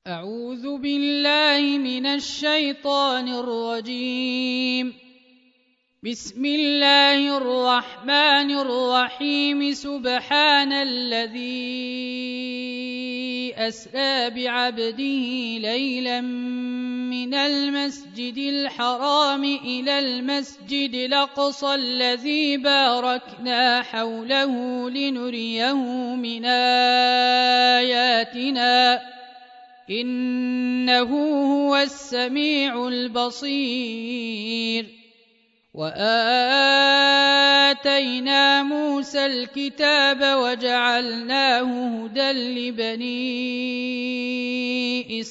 أعوذ بالله من الشيطان الرجيم. بسم الله الرحمن الرحيم. سبحان الذي أسرى بعبده ليلا من المسجد الحرام إلى المسجد الأقصى الذي باركنا حوله لنريه من آياتنا إنه هو السميع البصير. وآتينا موسى الكتاب وجعلناه هدى لبني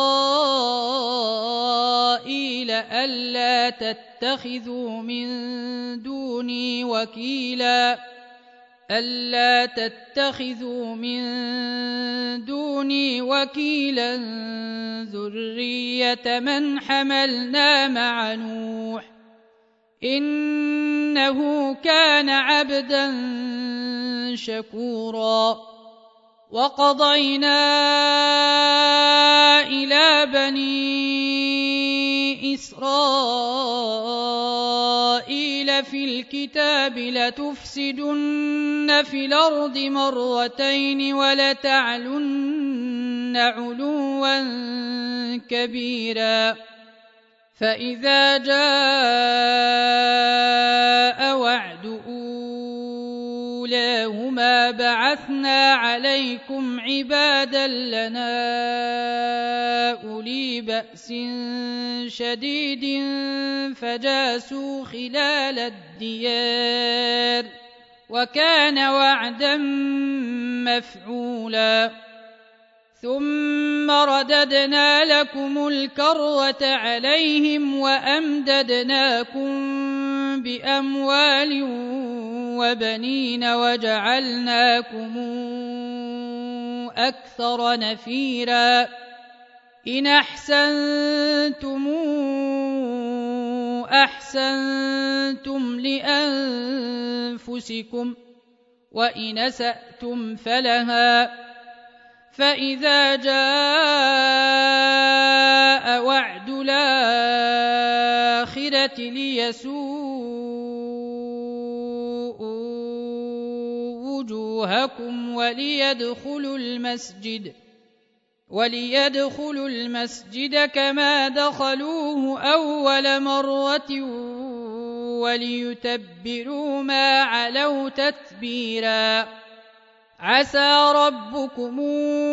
إسرائيل ألا تتخذوا من دوني وكيلا ذرية من حملنا مع نوح إنه كان عبدا شكورا. وقضينا إلى بني إسرائيل في الكتاب لتفسدن في الأرض مرتين ولتعلن علوا كبيرا. فإذا جاء وعد أولاهما بعثنا عليكم عبادا لنا أولي بأس شديد فجاسوا خلال الديار وكان وعدا مفعولا. ثم رددنا لكم الكرة عليهم وأمددناكم بأموال وبنين وجعلناكم أكثر نفيرا. إن أحسنتم لأنفسكم وإن أسأتم فلها. فإذا جاء وعد الآخرة ليسوءوا وجوهكم وليدخلوا المسجد كما دخلوه أول مرة وليتبروا ما علوا تتبيرا. عسى ربكم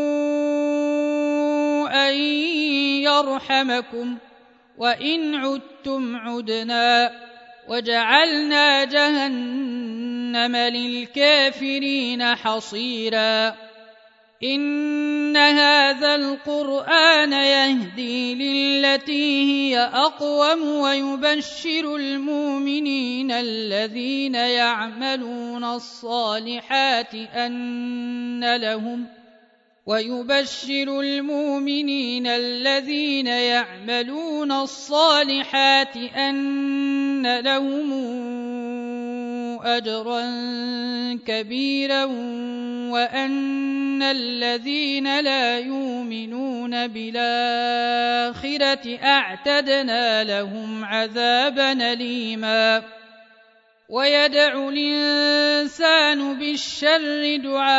أن يرحمكم وإن عدتم عدنا وجعلنا جهنم للكافرين حصيرا. إن هذا القرآن يهدي للتي هي أقوم ويبشر المؤمنين الذين يعملون الصالحات أن لهم أجرا كبيرا وأن الذين لا يؤمنون بالآخرة أعتدنا لهم عذابا أليما. ويدعو الإنسان بالشر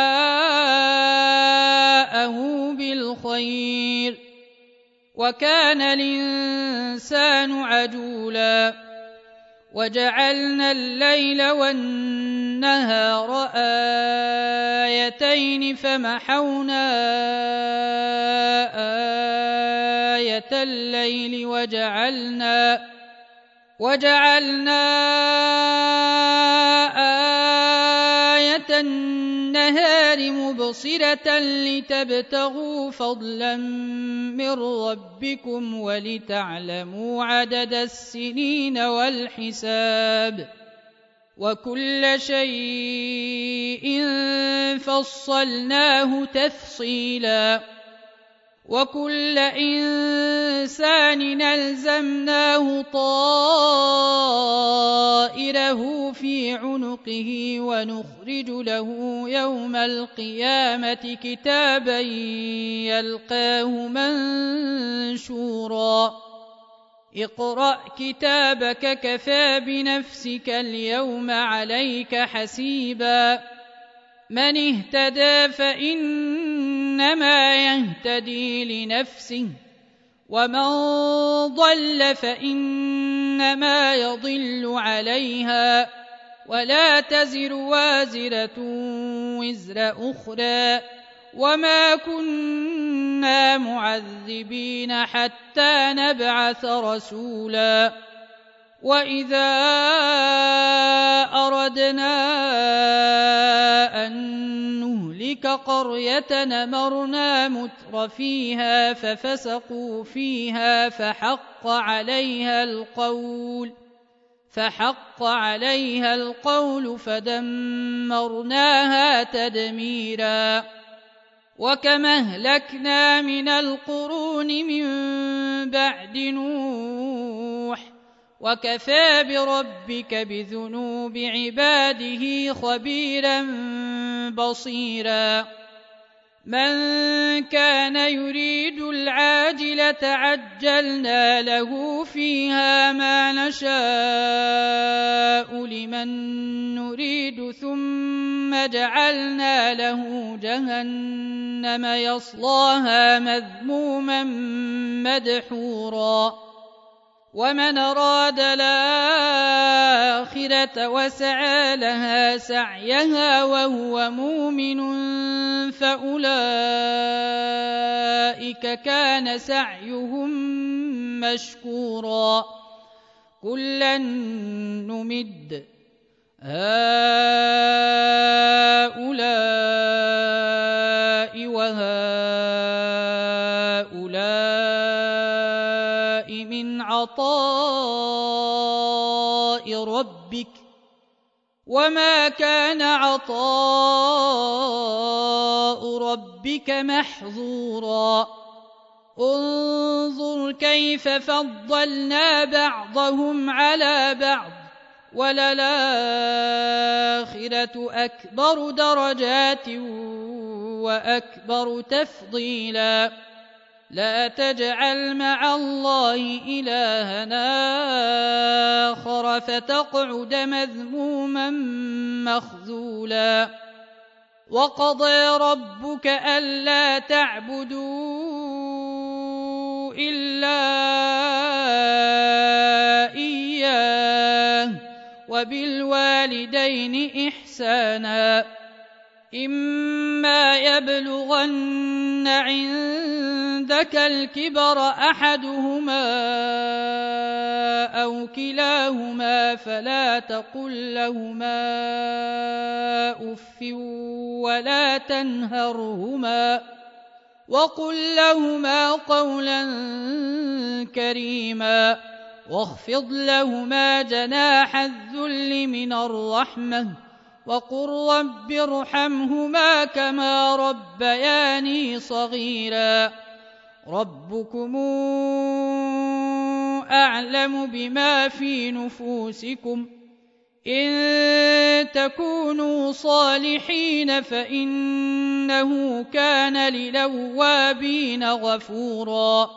دعاءه بالخير وكان الإنسان عجولا. وجعلنا الليل والنهار آيتين فمحونا آية الليل وجعلنا آية النهار مبصرة لتبتغوا فضلا من ربكم ولتعلموا عدد السنين والحساب وكل شيء فصلناه تفصيلا. وكل إنسان ألزمناه طائره في عنقه ونخرج له يوم القيامة كتابا يلقاه منشورا اقرأ كتابك كفى بنفسك اليوم عليك حسيبا من اهتدى فإنما يهتدي لنفسه ومن ضل فإنما يضل عليها ولا تزر وازرة وزر أخرى وما كنا معذبين حتى نبعث رسولا وإذا أردنا أن نهلك قرية أمرنا متر فيها ففسقوا فيها فحق عليها القول فدمرناها تدميرا وكما أهلكنا من القرون من بعد نوح وكفى بربك بذنوب عباده خبيرا بصيرا من كان يريد العاجلة عجلنا له فيها ما نشاء لمن نريد ثم جعلنا له جهنم يصلاها مذموما مدحورا ومن أراد الآخرة وسعى لها سعيها وهو مؤمن فأولئك كان سعيهم مشكورا كلا نمد هؤلاء وهؤلاء من عطاء ربك وما كان عطاء ربك محظورا انظر كيف فضلنا بعضهم على بعض وللآخرة أكبر درجات وأكبر تفضيلا لا تجعل مع الله إلهنا آخر فتقعد مذموما مخذولا وقضى ربك ألا تعبدوا إلا إياه وبالوالدين إحسانا إما يبلغن عندك الكبر أحدهما أو كلاهما فلا تقل لهما أف ولا تنهرهما وقل لهما قولا كريما واخفض لهما جناح الذل من الرحمة وقل رب ارحمهما كما ربياني صغيرا ربكم أعلم بما في نفوسكم إن تكونوا صالحين فإنه كان للأوابين غفورا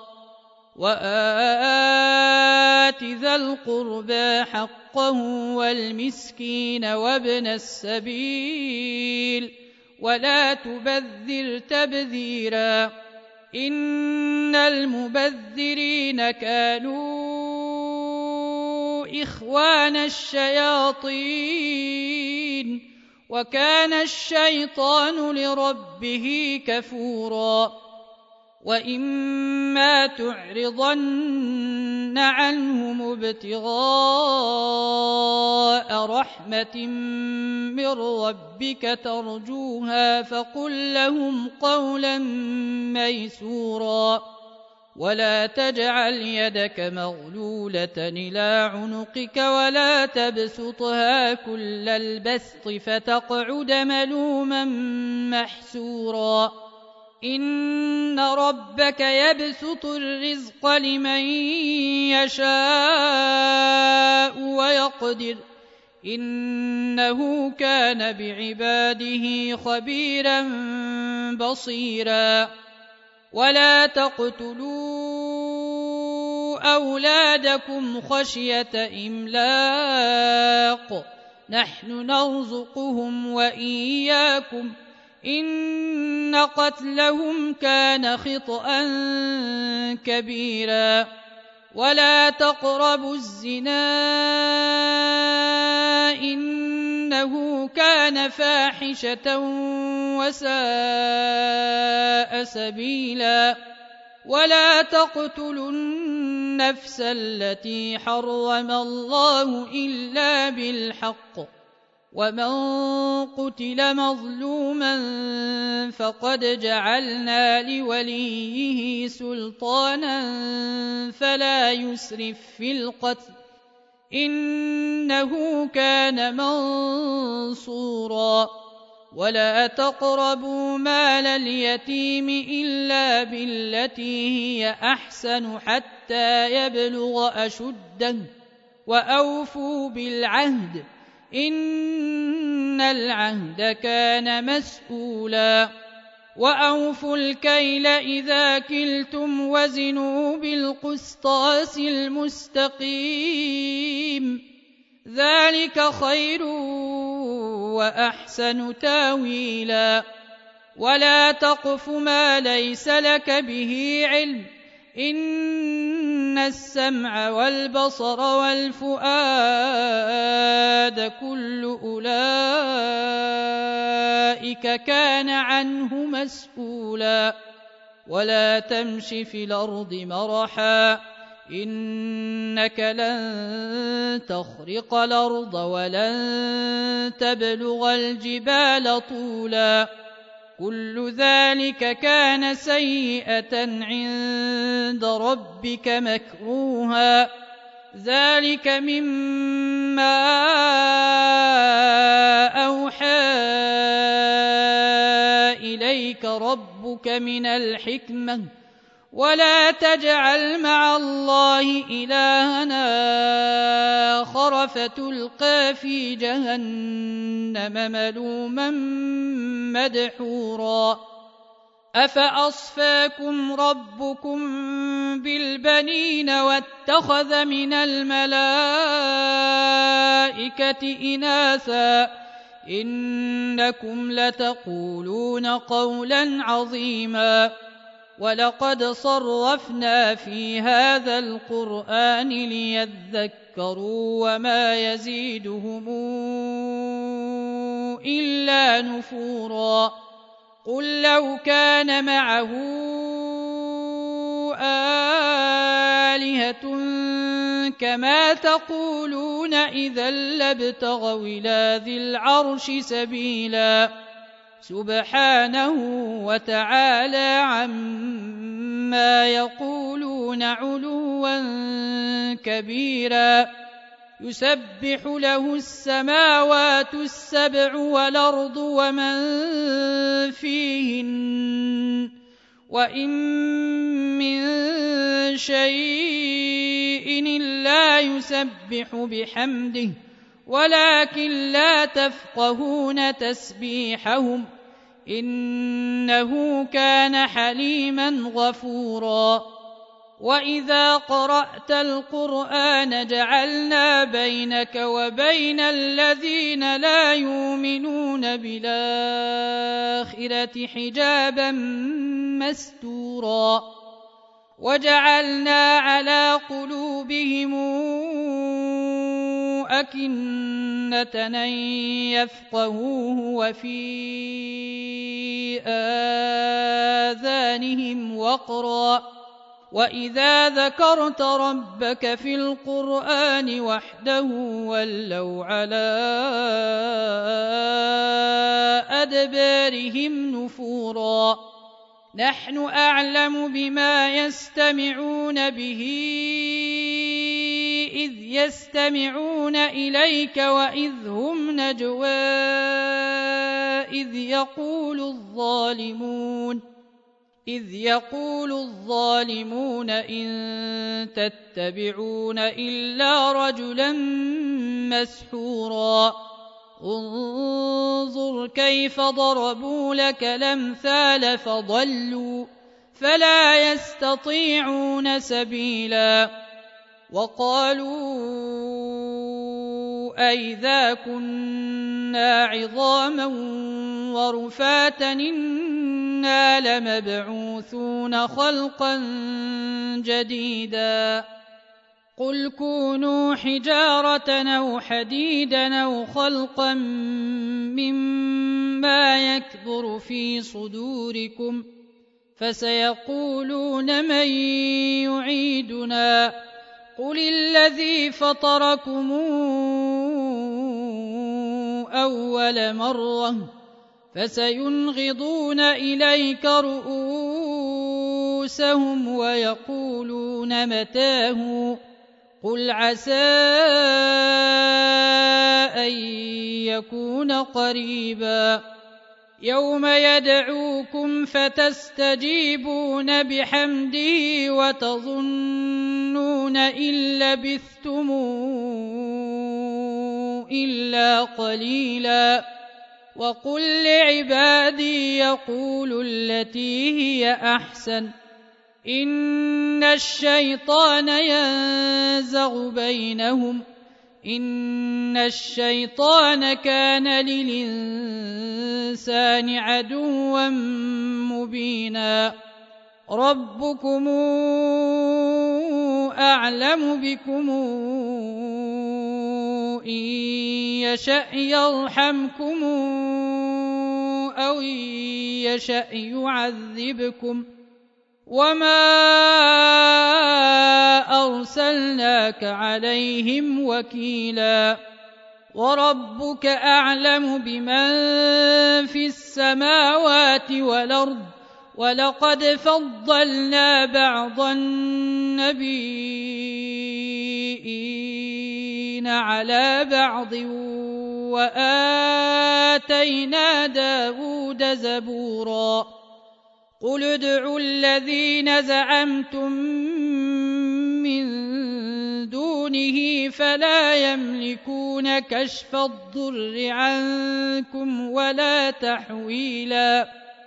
وآت ذا القربى حقه والمسكين وابن السبيل ولا تبذر تبذيرا إن المبذرين كانوا إخوان الشياطين وكان الشيطان لربه كفورا وإما تعرضن عنهم ابتغاء رحمة من ربك ترجوها فقل لهم قولا ميسورا ولا تجعل يدك مغلولة إلى عنقك ولا تبسطها كل البسط فتقعد ملوما محسورا إن ربك يبسط الرزق لمن يشاء ويقدر إنه كان بعباده خبيرا بصيرا ولا تقتلوا أولادكم خشية إملاق نحن نرزقهم وإياكم إن قتلهم كان خطأ كبيرا ولا تقربوا الزنا إنه كان فاحشة وساء سبيلا ولا تقتلوا النفس التي حرم الله إلا بالحق ومن قتل مظلوما فقد جعلنا لوليه سلطانا فلا يسرف في القتل إنه كان منصورا ولا تقربوا مال اليتيم إلا بالتي هي أحسن حتى يبلغ أشده وأوفوا بالعهد إن العهد كان مسؤولا وأوفوا الكيل إذا كلتم وزنوا بالقسطاس المستقيم ذلك خير وأحسن تاويلا ولا تقف ما ليس لك به علم إن السمع والبصر والفؤاد كل أولئك كان عنه مسؤولا ولا تمش في الأرض مرحا إنك لن تخرق الأرض ولن تبلغ الجبال طولا كل ذلك كان سيئة عند ربك مكروها ذلك مما أوحى إليك ربك من الحكمة ولا تجعل مع الله إلهنا آخر فتلقى في جهنم ملوما مدحورا أفأصفاكم ربكم بالبنين واتخذ من الملائكة إناثا إنكم لتقولون قولا عظيما ولقد صرفنا في هذا القرآن ليذكروا وما يزيدهم إلا نفورا قل لو كان معه آلهة كما تقولون إذا لابتغوا إلى ذي العرش سبيلا سبحانه وتعالى عما يقولون علوا كبيرا يسبح له السماوات السبع والأرض ومن فيهن وإن من شيء إلا يسبح بحمده ولكن لا تفقهون تسبيحهم إنه كان حليما غفورا وإذا قرأت القرآن جعلنا بينك وبين الذين لا يؤمنون بالآخرة حجابا مستورا وجعلنا على قلوبهم أكنة أن يفقهوه وفي آذانهم وقرا وإذا ذكرت ربك في القرآن وحده ولوا على أدبارهم نفورا نحن أعلم بما يستمعون به إذ يستمعون إليك وإذ هم نجوى إذ يقول الظالمون إذ يقول الظالمون إن تتبعون إلا رجلا مسحورا انظر كيف ضربوا لك الأمثال فضلوا فلا يستطيعون سبيلا وقالوا أئذا كنا عظاما ورفاتا إنا لمبعوثون خلقا جديدا قل كونوا حجارة أو حديدا أو خلقا مما يكبر في صدوركم فسيقولون من يعيدنا قل الذي فطركم أول مرة فسينغضون إليك رؤوسهم ويقولون متاه قل عسى أن يكون قريبا يوم يدعوكم فتستجيبون بحمده وتظنون إن لبثتم إلا قليلا وقل لعبادي يقولوا التي هي أحسن إن الشيطان ينزغ بينهم إن الشيطان كان للإنسان عدوا مبينا ربكم أعلم بكم إن يشأ يرحمكم أو إن يشأ يعذبكم وما أرسلناك عليهم وكيلا وربك أعلم بمن في السماوات والأرض ولقد فضلنا بعض النبيين على بعض وآتينا داود زبورا قل ادعوا الذين زعمتم من دونه فلا يملكون كشف الضر عنكم ولا تحويلا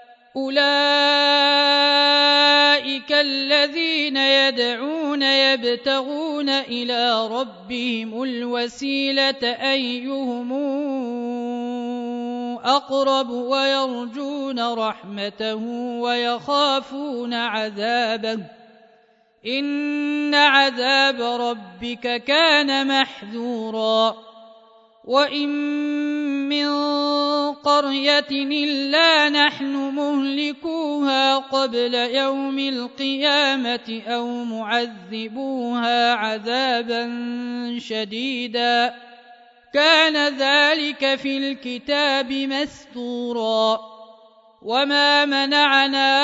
أولئك الذين يدعون يبتغون إلى ربهم الوسيلة أيهم أقرب ويرجون رحمته ويخافون عذابه إن عذاب ربك كان محذورا وإن من قرية إلا نحن مهلكوها قبل يوم القيامة أو معذبوها عذابا شديدا كان ذلك في الكتاب مسطورا وما منعنا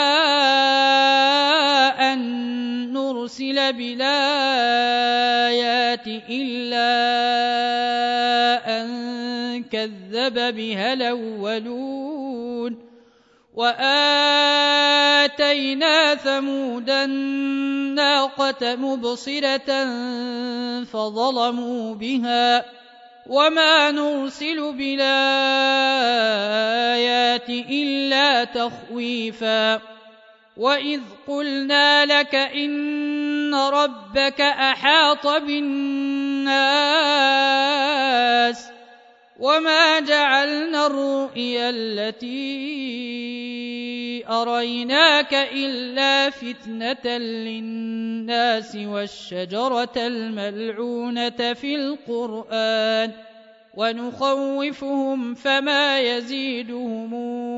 أن نرسل بالآيات إلا أن كذب بها الأولون وآتينا ثمود الناقة مبصرة فظلموا بها وما نرسل بالآيات إلا تخويفا وإذ قلنا لك إن ربك أحاط بالناس وما جعلنا الرؤيا التي أريناك إلا فتنة للناس والشجرة الملعونة في القرآن ونخوفهم فما يزيدهم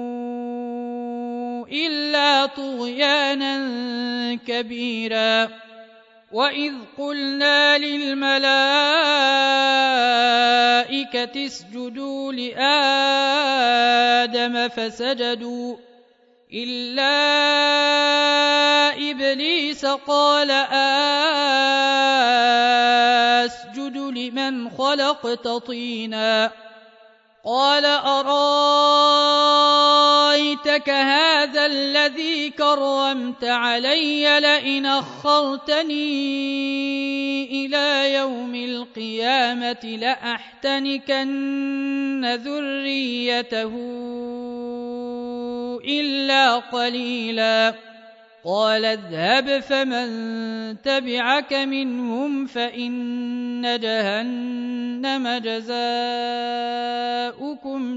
إلا طغيانا كبيرا وإذ قلنا للملائكة اسجدوا لآدم فسجدوا إلا إبليس قال أسجد لمن خلقت طينا قال أرايتك هذا الذي كرمت علي لئن أخرتني إلى يوم القيامة لأحتنكن ذريته إلا قليلا قال اذهب فمن تبعك منهم فإن جهنم جزاؤكم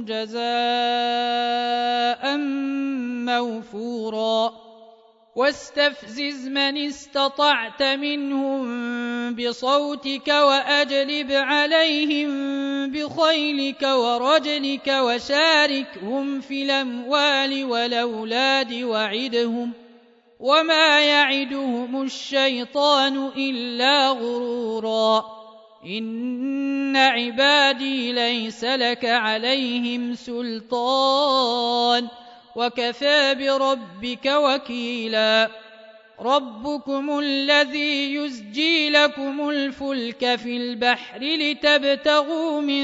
جزاء موفورا واستفزز من استطعت منهم بصوتك وأجلب عليهم بخيلك ورجلك وشاركهم في الأموال والأولاد وعدهم وما يعدهم الشيطان إلا غرورا إن عبادي ليس لك عليهم سلطان وكفى بربك وكيلا ربكم الذي يزجي لكم الفلك في البحر لتبتغوا من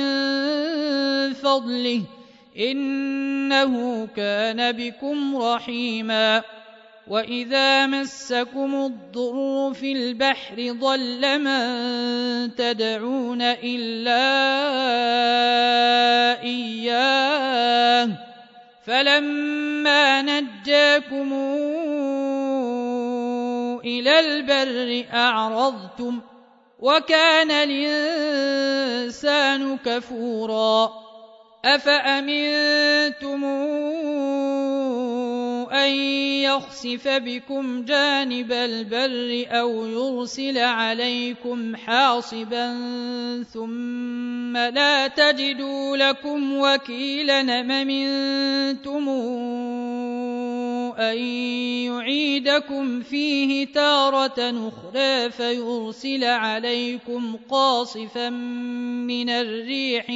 فضله إنه كان بكم رحيما وإذا مسكم الضر في البحر ضل من تدعون إلا إياه فلما نجاكم إلى البر أعرضتم وكان الإنسان كفورا أفأمنتم أن يخسف بكم جانب البر أو يرسل عليكم حاصبا ثم لا تجدوا لكم وكيلا أمنتم أن يعيدكم فيه تارة أخرى فيرسل عليكم قاصفا من الريح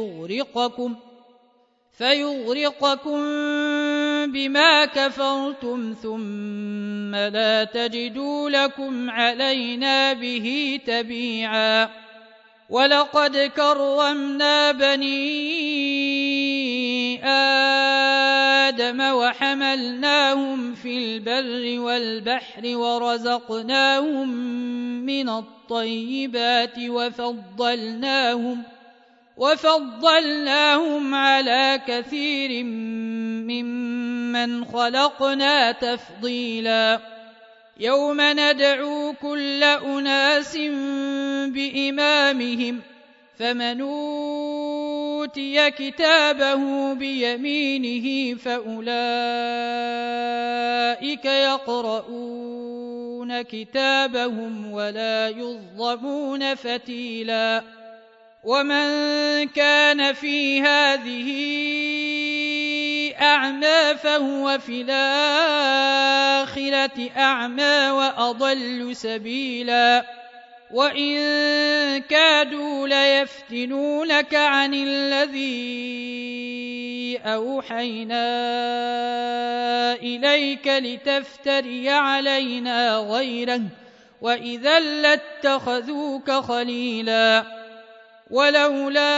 فيغرقكم بما كفرتم ثم لا تجدوا لكم علينا به تبيعا ولقد كرمنا بني آدم وحملناهم في البر والبحر ورزقناهم من الطيبات وفضلناهم على كثير ممن خلقنا تفضيلا يوم ندعو كل أناس بإمامهم فمن أوتي كتابه بيمينه فأولئك يقرؤون كتابهم ولا يظلمون فتيلا ومن كان في هذه أعمى فهو في الآخرة أعمى وأضل سبيلا وإن كادوا ليفتنونك عن الذي أوحينا إليك لتفتري علينا غيره وإذا لاتخذوك خليلا ولولا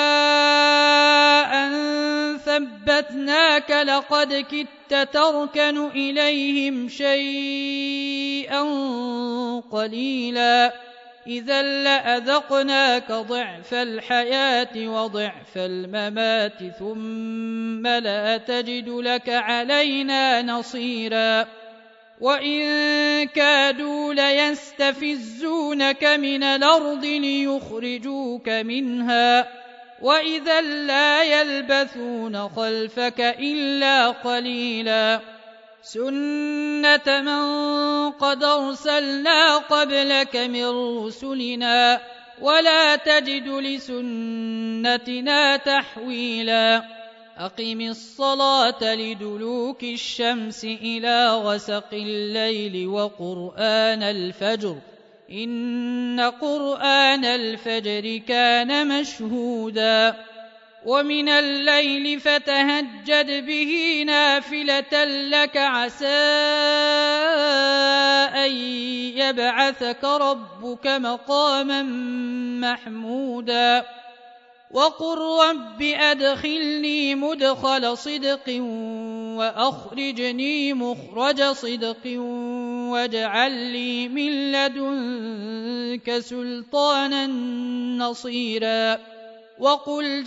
أن ثبتناك لقد كدت تركن إليهم شيئا قليلا إذا لأذقناك ضعف الحياة وضعف الممات ثم لا تجد لك علينا نصيرا وإن كادوا ليستفزونك من الأرض ليخرجوك منها وإذا لا يلبثون خلفك إلا قليلا سنة من قد أرسلنا قبلك من رسلنا ولا تجد لسنتنا تحويلا أقم الصلاة لدلوك الشمس إلى غسق الليل وقرآن الفجر إن قرآن الفجر كان مشهودا ومن الليل فتهجد به نافلة لك عسى أن يبعثك ربك مقاما محمودا وقل رب أدخلني مدخل صدق وأخرجني مخرج صدق واجعل لي من لدنك سلطانا نصيرا وقل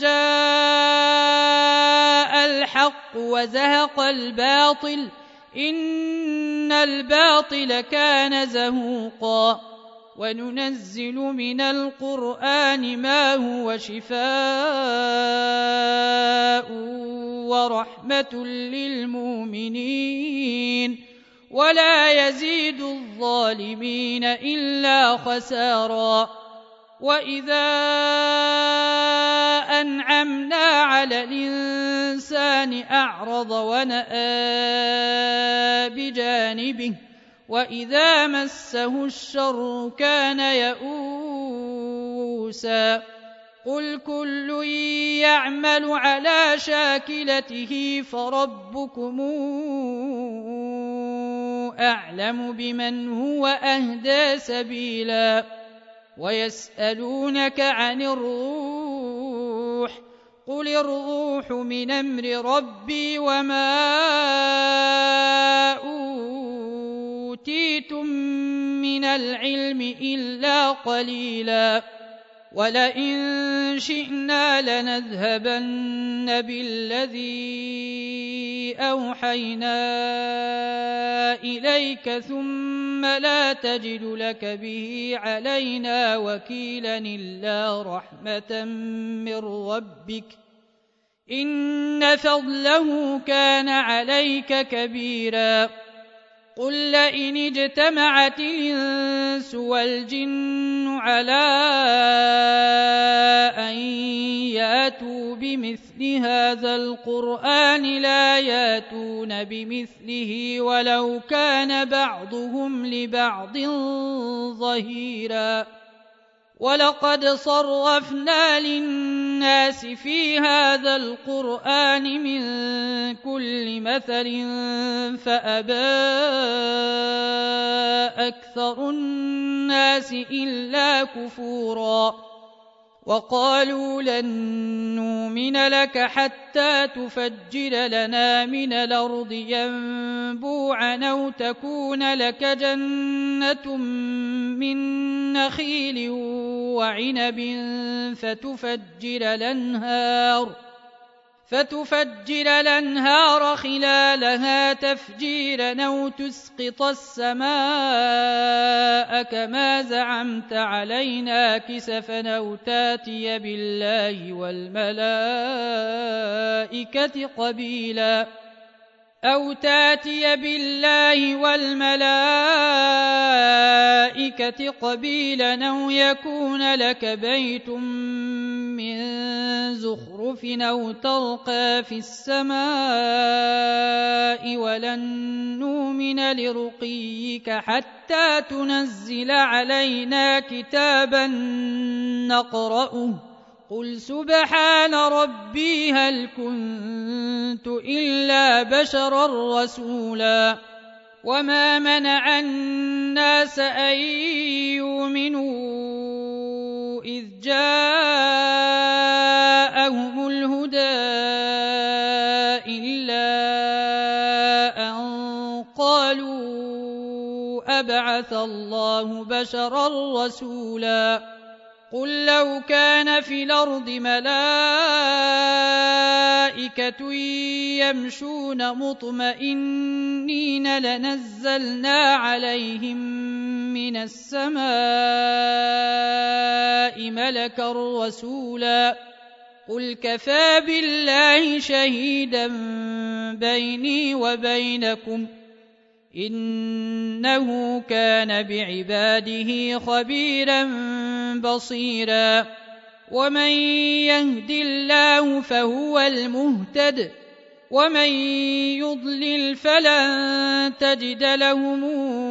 جاء الحق وزهق الباطل إن الباطل كان زهوقا وننزل من القرآن ما هو شفاء ورحمة للمؤمنين ولا يزيد الظالمين إلا خسارا وإذا أنعمنا على الإنسان أعرض ونأى بجانبه وإذا مسه الشر كان يئوسا قل كل يعمل على شاكلته فربكم أعلم بمن هو أهدى سبيلا ويسألونك عن الروح قل الروح من أمر ربي وما أوتيتم من العلم إلا قليلا ولئن شئنا لنذهبن بالذي أوحينا إليك ثم لا تجد لك به علينا وكيلا إلا رحمة من ربك إن فضله كان عليك كبيرا قل لئن اجتمعت الإنس والجن على أن ياتوا بمثل هذا القرآن لا ياتون بمثله ولو كان بعضهم لبعض ظهيرا ولقد صرفنا للناس في هذا القرآن من كل مثل فأبى أكثر الناس إلا كفورا وقالوا لن نؤمن لك حتى تفجر لنا من الأرض ينبوعا أو تكون لك جنة من نخيل وعنب فتفجر الأنهار خلالها تفجيرا أو تسقط السماء كما زعمت علينا كسفا أو تاتي بالله والملائكة قبيلا أو يكون لك بيت من زخرف أو ترقى في السماء ولن نؤمن لرقيك حتى تنزل علينا كتابا نقرأه قل سبحان ربي هل كنت إلا بشرا رسولا وما منع الناس أن يؤمنوا إذ جاءهم الهدى إلا أن قالوا أبعث الله بشرا رسولا قل لو كان في الأرض ملائكة يمشون مطمئنين لنزلنا عليهم من السماء ملكا رسولا قل كفى بالله شهيدا بيني وبينكم إنه كان بعباده خبيرا بصيرا ومن يهد الله فهو المهتد ومن يضلل فلن تجد لهم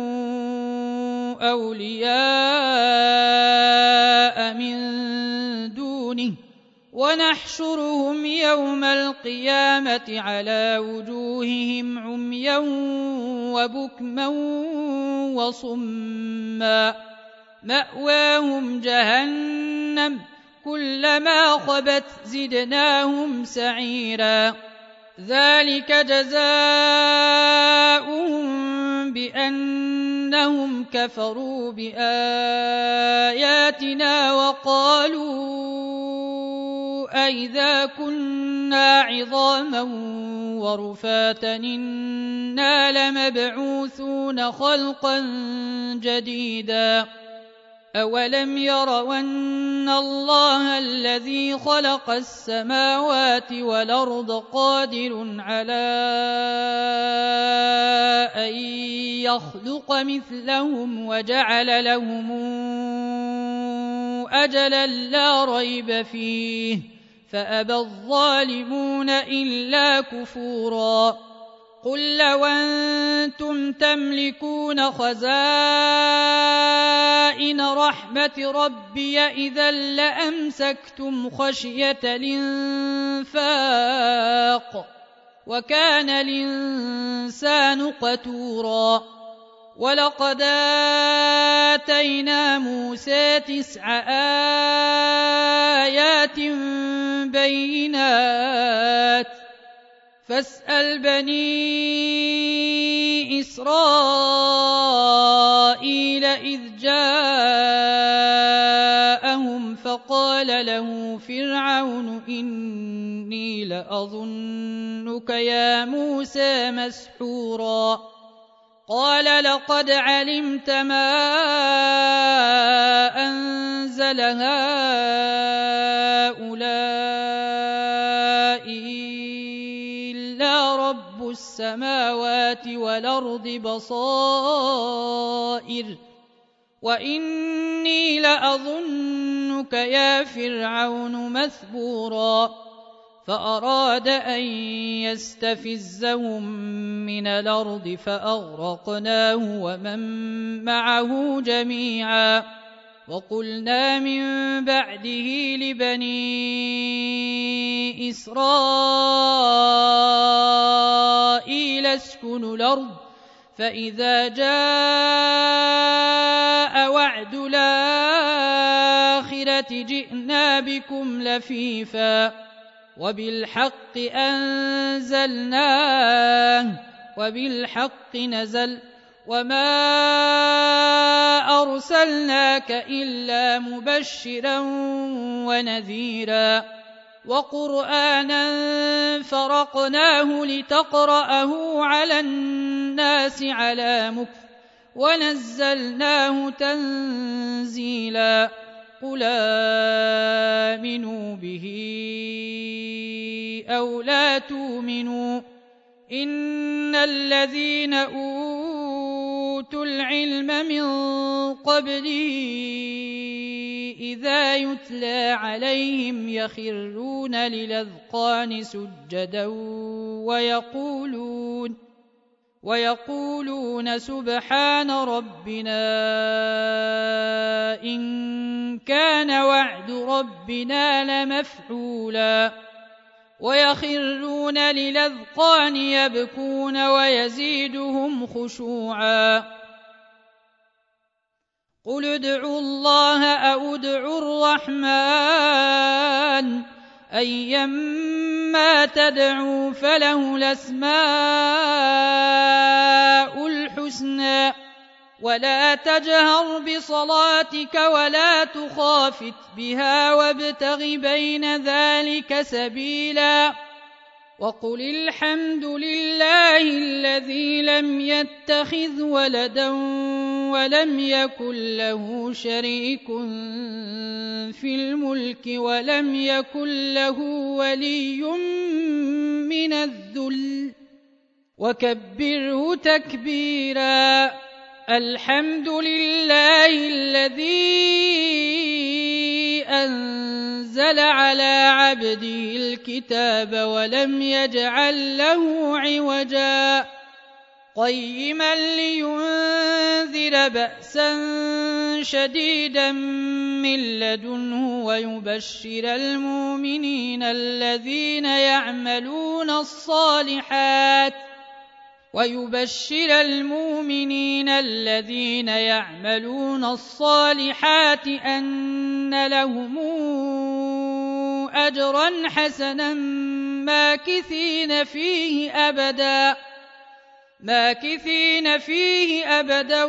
أولياء من دونه ونحشرهم يوم القيامة على وجوههم عميا وبكما وصما مأواهم جهنم كلما خبت زدناهم سعيرا ذلك جزاؤهم بأنهم كفروا بآياتنا وقالوا أئذا كنا عظاما ورفاتا إنا لمبعوثون خلقا جديدا أولم يروا أن الله الذي خلق السماوات والأرض قادر على أن يخلق مثلهم وجعل لهم أجلا لا ريب فيه فأبى الظالمون إلا كفورا قل لو أنتم تملكون خزائن رحمة ربي إذا لأمسكتم خشية الإنفاق وكان الإنسان قتورا ولقد آتينا موسى 9 آيات بينات فاسأل بني إسرائيل إذ جاءهم فقال له فرعون إني لأظنك يا موسى مسحورا قال لقد علمت ما أنزل هؤلاء إلا رب السماوات والأرض بصائر وإني لأظنك يا فرعون مثبورا فأراد أن يستفزهم من الأرض فأغرقناه ومن معه جميعا وقلنا من بعده لبني إسرائيل اسكنوا الأرض فإذا جاء وعد الآخرة جئنا بكم لفيفا وبالحق أنزلناه وبالحق نزل وما أرسلناك إلا مبشرا ونذيرا وقرآنا فرقناه لتقرأه على الناس على مكث ونزلناه تنزيلا قل آمنوا به أو لا تؤمنوا إن الذين أوتوا العلم من قبله إذا يتلى عليهم يخرون للأذقان سجدا ويقولون سبحان ربنا إن كان وعد ربنا لمفعولا ويخرون للأذقان يبكون ويزيدهم خشوعا قل ادعوا الله أو ادعوا الرحمن أيما تدعوا فله الأسماء الحسنى ولا تجهر بصلاتك ولا تخافت بها وابتغ بين ذلك سبيلا وقل الحمد لله الذي لم يتخذ ولدا ولم يكن له شريك في الملك ولم يكن له ولي من الذل وكبره تكبيرا الحمد لله الذي أنزل على عبده الكتاب ولم يجعل له عوجا قيما لينذر بأسا شديدا من لدنه ويبشر المؤمنين الذين يعملون الصالحات أن لهم أجرا حسنا ماكثين فيه أبدا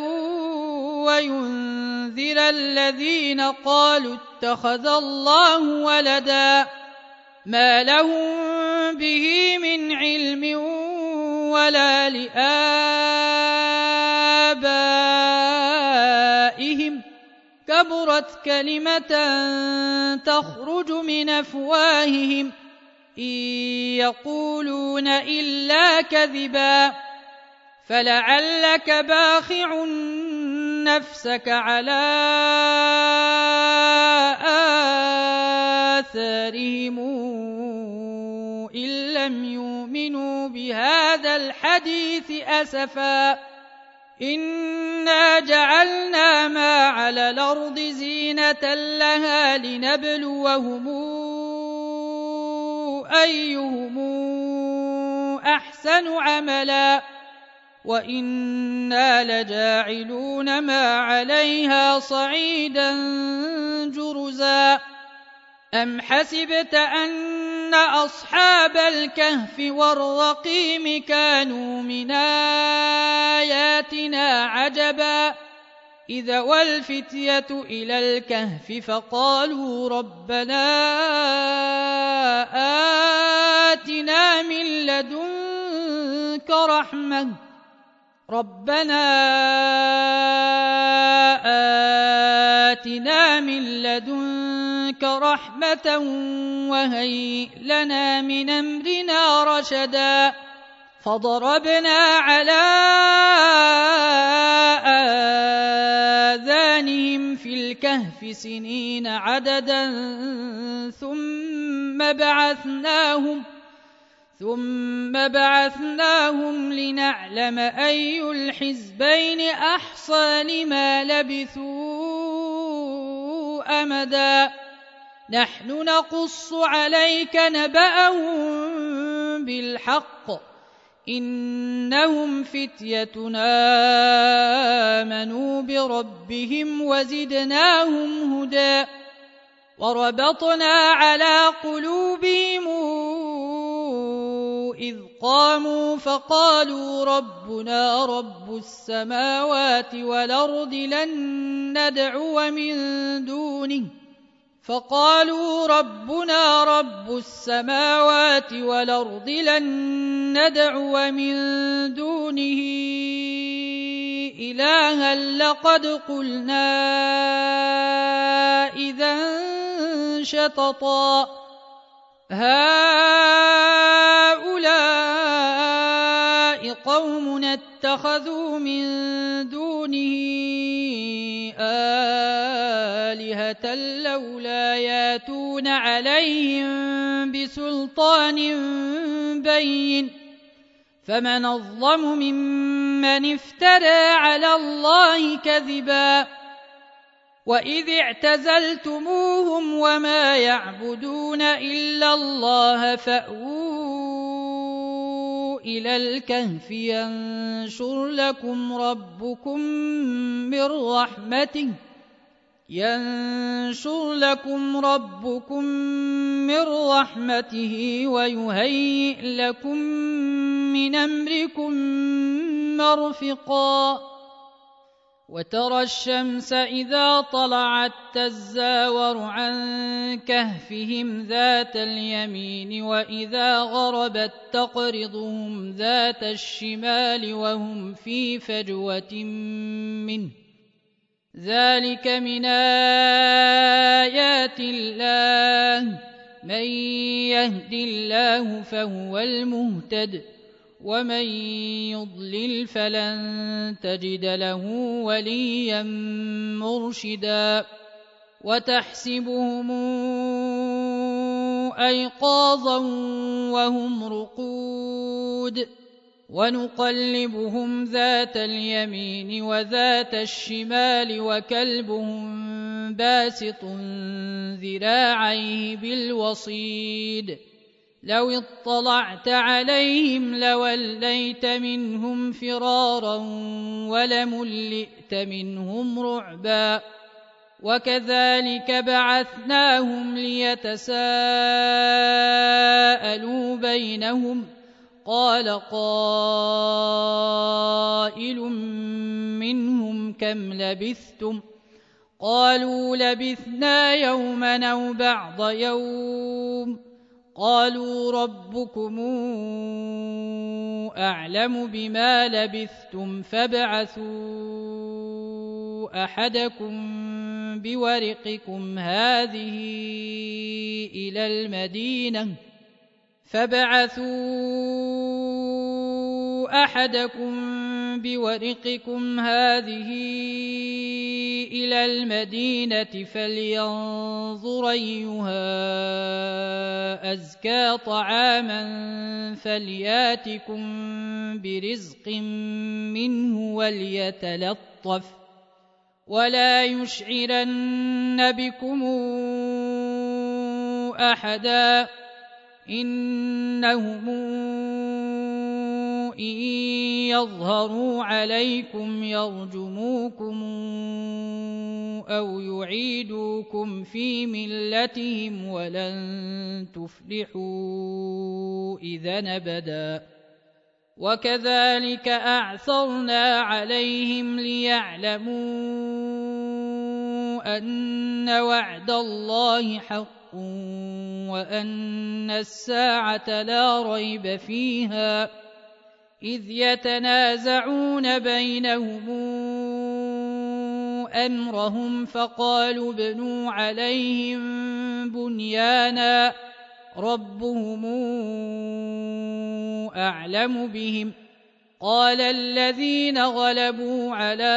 وينذر الذين قالوا اتخذ الله ولدا ما لهم به من علم ولا لآبائهم كبرت كلمة تخرج من أفواههم إن يقولون إلا كذبا فلعلك باخع نفسك على آثارهم إن لم يؤمنوا بهذا الحديث أسفا إنا جعلنا ما على الأرض زينة لها لنبلوهم أيهم أحسن عملا وإنا لجاعلون ما عليها صعيدا جرزا أم حسبت أن أصحاب الكهف والرقيم كانوا من آياتنا عجبا إذ والفتية إلى الكهف فقالوا ربنا آتنا من لدنك رحمة وهيئ لنا من أمرنا رشدا فضربنا على آذانهم في الكهف سنين عددا ثم بعثناهم لنعلم أي الحزبين أحصى لما لبثوا أمدا نحن نقص عليك نبأهم بالحق إنهم فتيتنا آمنوا بربهم وزدناهم هدى وربطنا على قلوبهم إذ قاموا فقالوا ربنا رب السماوات والأرض لن ندعو من دونه إلها لقد قلنا إذا شططا هؤلاء قوم اتخذوا من دونه آلهة لولا ياتون عليهم بسلطان بين فمن أظلم ممن افترى على الله كذبا وإذ اعتزلتموهم وما يعبدون إلا الله فأووا إلى الكهف ينشر لكم ربكم من رحمته ويهيئ لكم من أمركم مرفقا وترى الشمس إذا طلعت تزاور عن كهفهم ذات اليمين وإذا غربت تقرضهم ذات الشمال وهم في فجوة منه ذلك من آيات الله من يهد الله فهو المهتد ومن يضلل فلن تجد له وليا مرشدا وتحسبهم أيقاظا وهم رقود ونقلبهم ذات اليمين وذات الشمال وكلبهم باسط ذراعيه بالوصيد لو اطلعت عليهم لوليت منهم فرارا ولملئت منهم رعبا وكذلك بعثناهم ليتساءلوا بينهم قال قائل منهم كم لبثتم قالوا لبثنا يوما أو بعض يوم قالوا ربكم أعلم بما لبثتم فابعثوا أحدكم بورقكم هذه إلى المدينة فلينظر أيها أزكى طعاما فلياتكم برزق منه وليتلطف ولا يشعرن بكم أحدا إنهم إن يظهروا عليكم يرجموكم أو يعيدوكم في ملتهم ولن تفلحوا إذا أبدا وكذلك أعثرنا عليهم ليعلموا أن وعد الله حق وأن الساعة لا ريب فيها إذ يتنازعون بينهم أمرهم فقالوا ابنوا عليهم بنيانا ربهم أعلم بهم قال الذين غلبوا على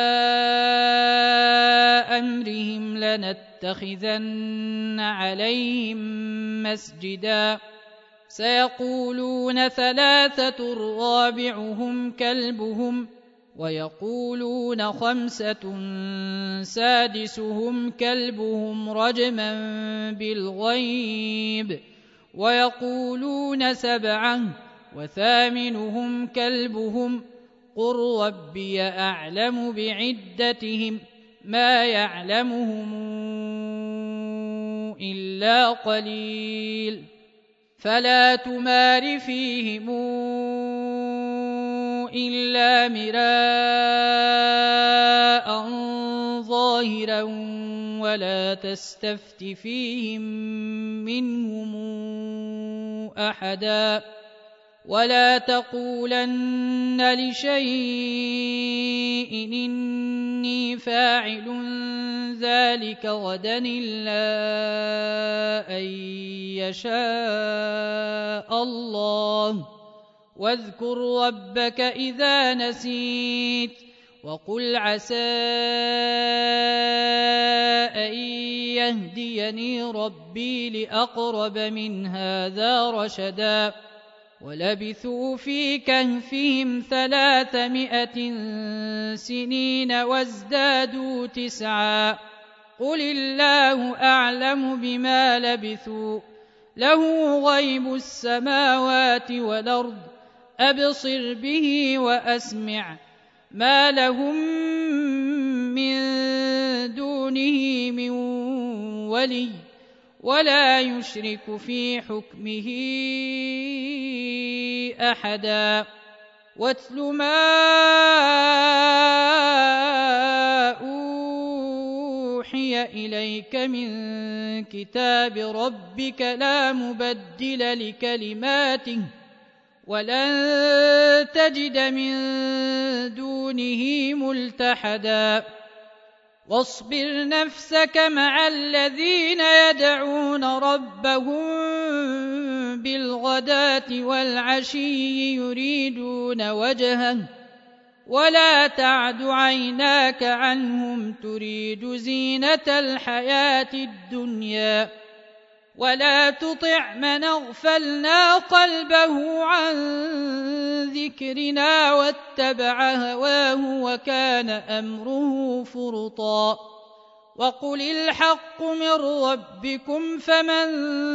أمرهم لنتخذن عليهم مسجدا سيقولون ثلاثة رابعهم كلبهم ويقولون خمسة سادسهم كلبهم رجما بالغيب ويقولون سبعة وثامنهم كلبهم قل ربي أعلم بعدتهم ما يعلمهم إلا قليل فلا تمار فيهم إلا مراء ظاهرا ولا تستفت فيهم منهم أحدا ولا تقولن لشيء إني فاعل ذلك غدا إلا أن يشاء الله واذكر ربك إذا نسيت وقل عسى أن يهديني ربي لأقرب من هذا رشدا ولبثوا في كهفهم 300 سنين وازدادوا 9 قل الله أعلم بما لبثوا له غيب السماوات والأرض أبصر به وأسمع ما لهم من دونه من ولي ولا يشرك في حكمه أحدا واتل ما أوحي إليك من كتاب ربك لا مبدل لكلماته ولن تجد من دونه ملتحدا واصبر نفسك مع الذين يدعون ربهم بالغداة والعشي يريدون وجهه ولا تعد عيناك عنهم تريد زينة الحياة الدنيا ولا تطع من أغفلنا قلبه عن ذكرنا واتبع هواه وكان أمره فرطا وقل الحق من ربكم فمن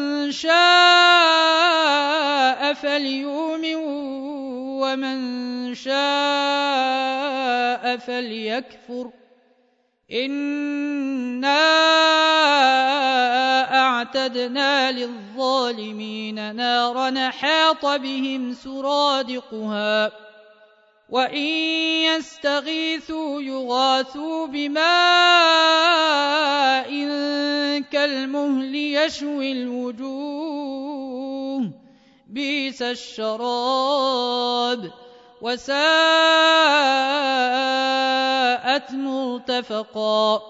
شاء فليؤمن ومن شاء فليكفر أعتدنا للظالمين نارا حاط بهم سرادقها وإن يستغيثوا يغاثوا بماء كالمهل يشوي الوجوه بئس الشراب وساءت مرتفقا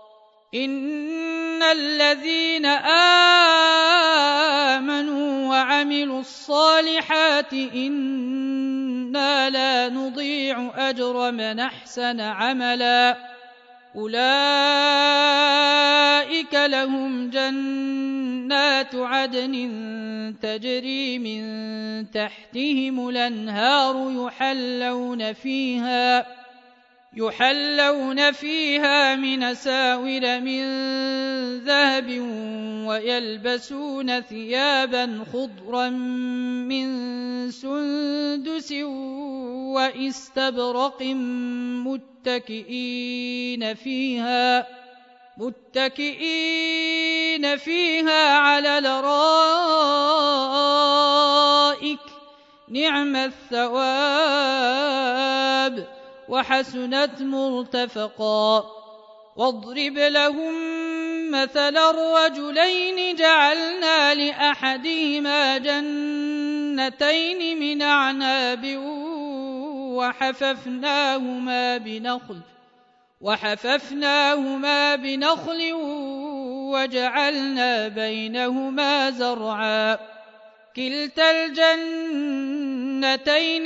إن الذين آمنوا وعملوا الصالحات إنا لا نضيع أجر من أحسن عملا أولئك لهم جنات عدن تجري من تحتهم الأنهار يحلون فيها من أساور من ذهب ويلبسون ثيابا خضرا من سندس وإستبرق متكئين فيها على الأرائك نعم الثواب وحسنت مرتفقا واضرب لهم مثلا الرجلين جعلنا لأحدهما جنتين من أعناب وحففناهما بنخل وجعلنا بينهما زرعا كلتا الجنتين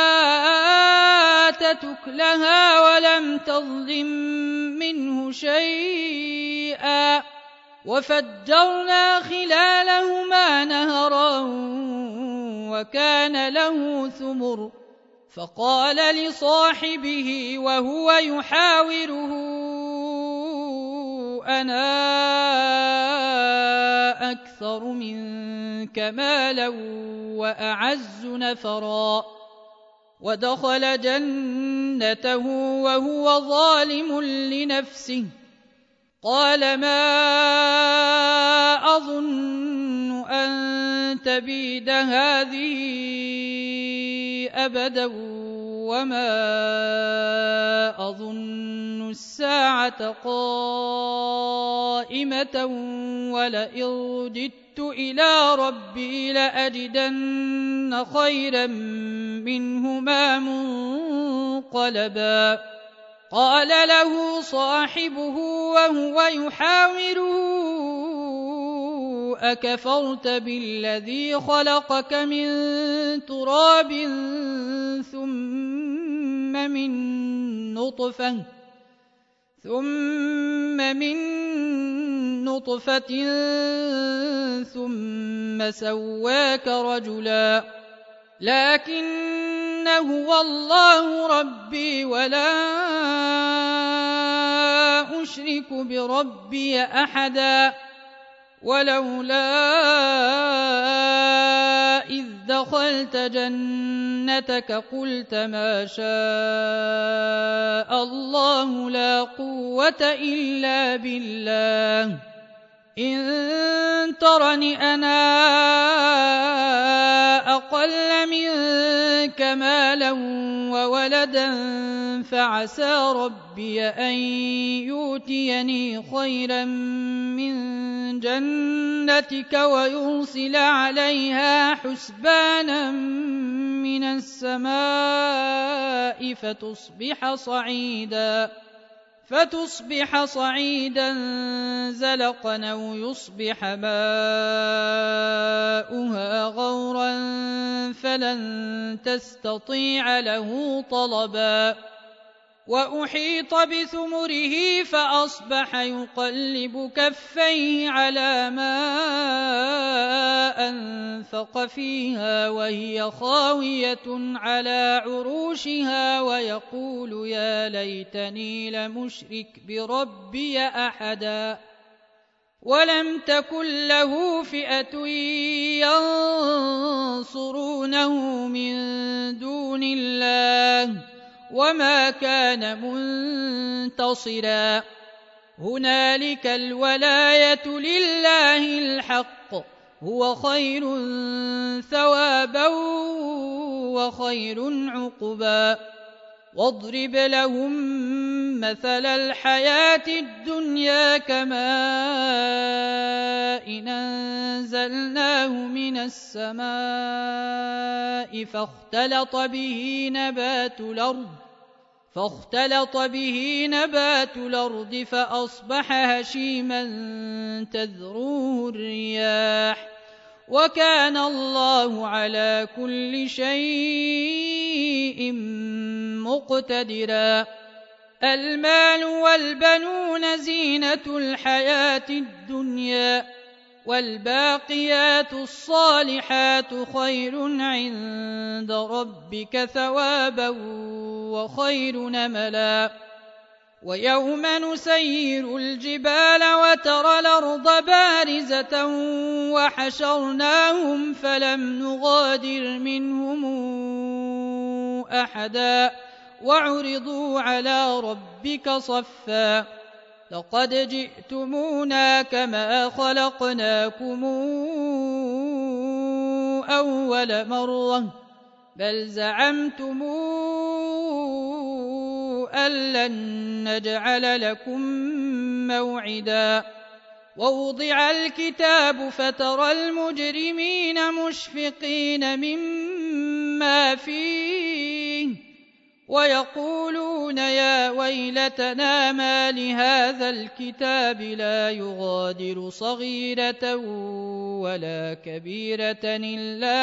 آتت أكلها ولم تظلم منه شيئا وفجرنا خلالهما نهرا وكان له ثمر فقال لصاحبه وهو يحاوره أنا أكثر منك مالا وأعز نفرا ودخل جنته وهو ظالم لنفسه قال ما أظن أن تبيد هذه أبدا وما أظن الساعة قائمة ولئن رددت إلى ربي لأجدن خيرا منهما منقلبا قال له صاحبه وهو يحاوره أكفرت بالذي خلقك من تراب ثم من نطفة ثم سواك رجلا لكن هو الله ربي ولا أشرك بربي أحدا ولولا إذ دخلت جنتك قلت ما شاء الله لا قوة إلا بالله إن ترني أنا أقل منك مالا وولدا فعسى ربي أن يؤتيني خيرا من جنتك ويرسل عليها حسبانا من السماء فتصبح صعيدا زلقا أو يصبح ماؤها غورا فلن تستطيع له طلبا وأحيط بثمره فأصبح يقلب كفيه على ما أنفق فيها وهي خاوية على عروشها ويقول يا ليتني لمشرك بربي أحدا ولم تكن له فئة ينصرونه من دون الله وما كان منتصرا هنالك الولاية لله الحق هو خير ثوابا وخير عقبا واضرب لهم مثل الحياة الدنيا كماء إن أنزلناه من السماء فاختلط به نبات الأرض فأصبح هشيما تذروه الرياح وكان الله على كل شيء مقتدرا المال والبنون زينة الحياة الدنيا والباقيات الصالحات خير عند ربك ثوابا وخير نملا ويوم نسير الجبال وترى الأرض بارزة وحشرناهم فلم نغادر منهم أحدا وعرضوا على ربك صفا لقد جئتمونا كما خلقناكم أول مرة بل زعمتم أن لن نجعل لكم موعدا ووضع الكتاب فترى المجرمين مشفقين مما فيه ويقولون يا ويلتنا ما لهذا الكتاب لا يغادر صغيرة ولا كبيرة إلا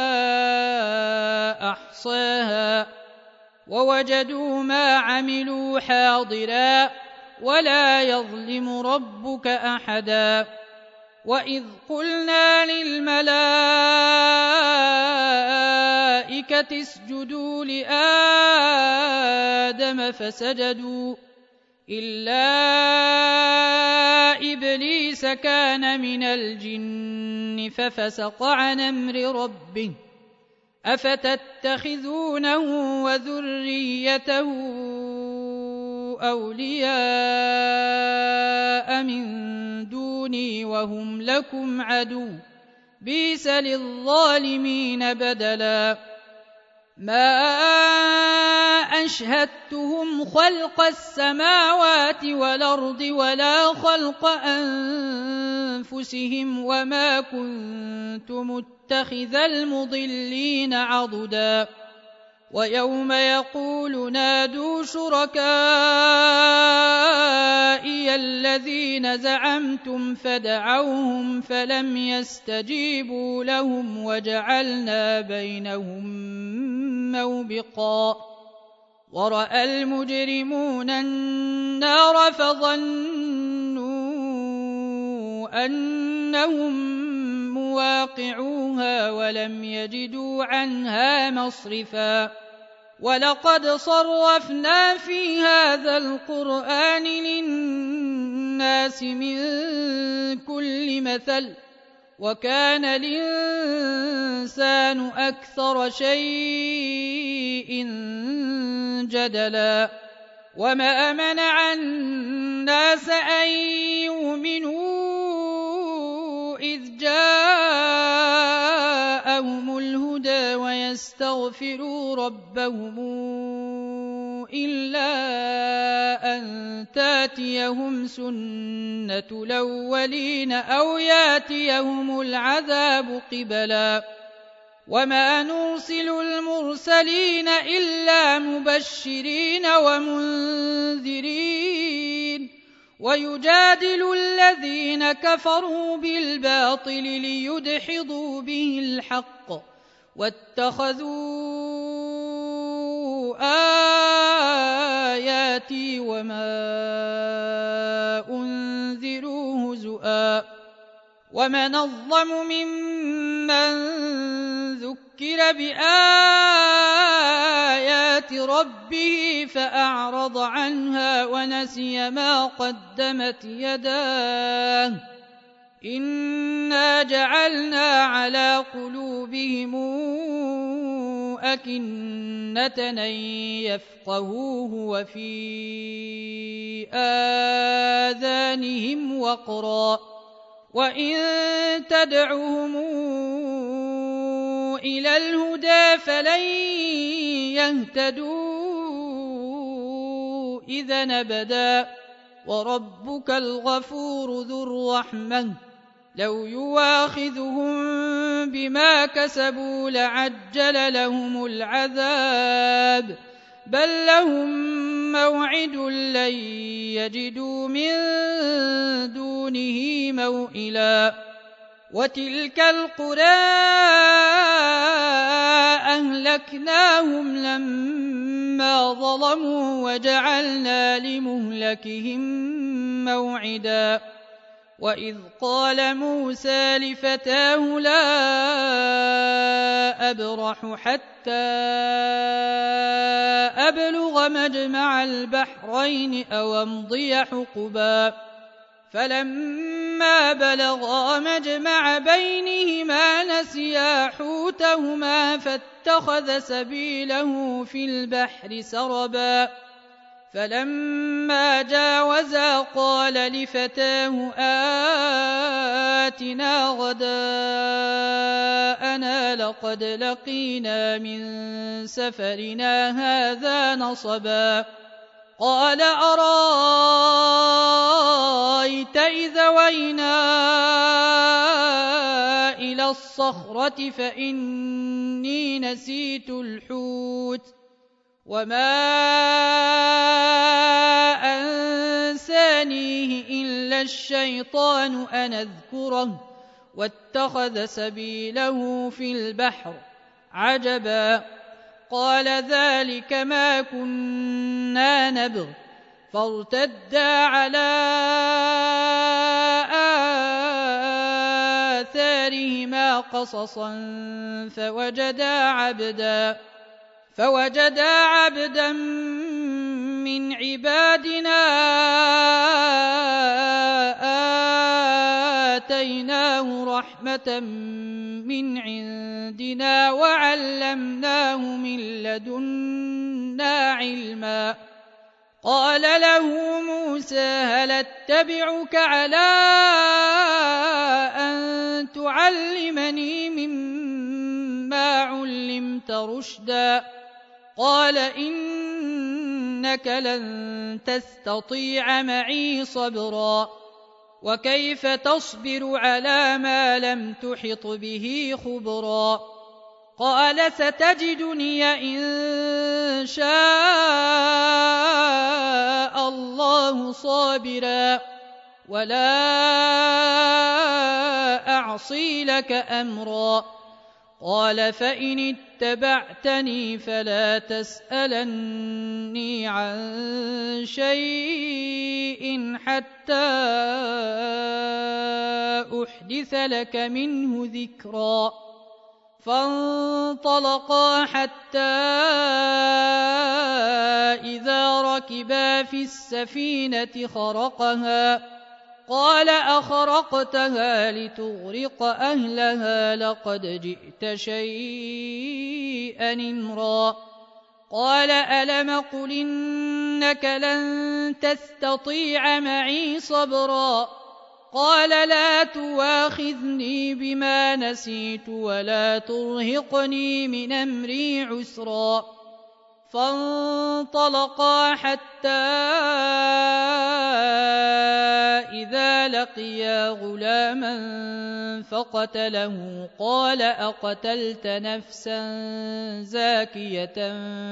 أحصاها ووجدوا ما عملوا حاضرا ولا يظلم ربك أحدا وإذ قلنا للملائكة اسجدوا لآدم فسجدوا إلا إبليس كان من الجن ففسق عن أمر ربه أفتتخذونه وذريته أولياء من دوني وهم لكم عدو بئس للظالمين بدلا ما أشهدتهم خلق السماوات والأرض ولا خلق أنفسهم وما كنت متخذ المضلين عضدا ويوم يقول نادوا شركائي الذين زعمتم فدعوهم فلم يستجيبوا لهم وجعلنا بينهم موبقا ورأى المجرمون النار فظنوا أنهم مواقعوها ولم يجدوا عنها مصرفا ولقد صرفنا في هذا القرآن للناس من كل مثل وكان الإنسان أكثر شيء جدلا وما منع الناس أن يؤمنوا إذ جاءهم الهدى ويستغفروا ربهم إلا أن تاتيهم سنة الأولين أو ياتيهم العذاب قبلا وما نرسل المرسلين إلا مبشرين ومنذرين ويجادل الذين كفروا بالباطل ليدحضوا به الحق واتخذوا آياتي وما أنذروا هزؤا ومن أظلم ممن ذكر بآيات ربه فأعرض عنها ونسي ما قدمت يداه إنا جعلنا على قلوبهم أكنة أن يفقهوه وفي وقرا وإن تدعهم إلى الهدى فلن يهتدوا إذا أبدا وربك الغفور ذو الرحمة لو يواخذهم بما كسبوا لعجل لهم العذاب بل لهم موعد لن يجدوا من دونه موئلا وتلك القرى أهلكناهم لما ظلموا وجعلنا لمهلكهم موعدا وإذ قال موسى لفتاه لا أبرح حتى أبلغ مجمع البحرين أو أمضي حقبا فلما بلغا مجمع بينهما نسيا حوتهما فاتخذ سبيله في البحر سربا فلما جاوزا قال لفتاه آتنا غداءنا لقد لقينا من سفرنا هذا نصبا قال أرأيت إذا وينا إلى الصخرة فإني نسيت الحوت وما أنسانيه إلا الشيطان أن أذكره واتخذ سبيله في البحر عجبا قال ذلك ما كنا نبغ فارتدا على آثارهما قصصا فوجدا عبدا من عبادنا آتيناه رحمة من عندنا وعلمناه من لدنا علما قال له موسى هل اتبعك على أن تعلمني مما علمت رشدا قال إنك لن تستطيع معي صبرا وكيف تصبر على ما لم تحط به خبرا قال ستجدني إن شاء الله صابرا ولا أعصي لك أمرا قال فإن اتبعتني فلا تسألني عن شيء حتى أحدث لك منه ذكرا فانطلقا حتى إذا ركبا في السفينة خرقها قال أخرقتها لتغرق أهلها لقد جئت شيئا إمرا قال ألم قل إنك لن تستطيع معي صبرا قال لا تواخذني بما نسيت ولا ترهقني من أمري عسرا فانطلقا حتى إذا لقيا غلاما فقتله قال أقتلت نفسا زاكية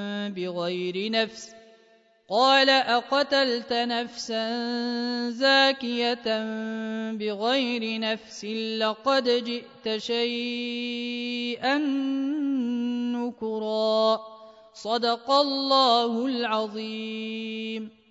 بغير نفس لقد جئت شيئا نكرا صدق الله العظيم.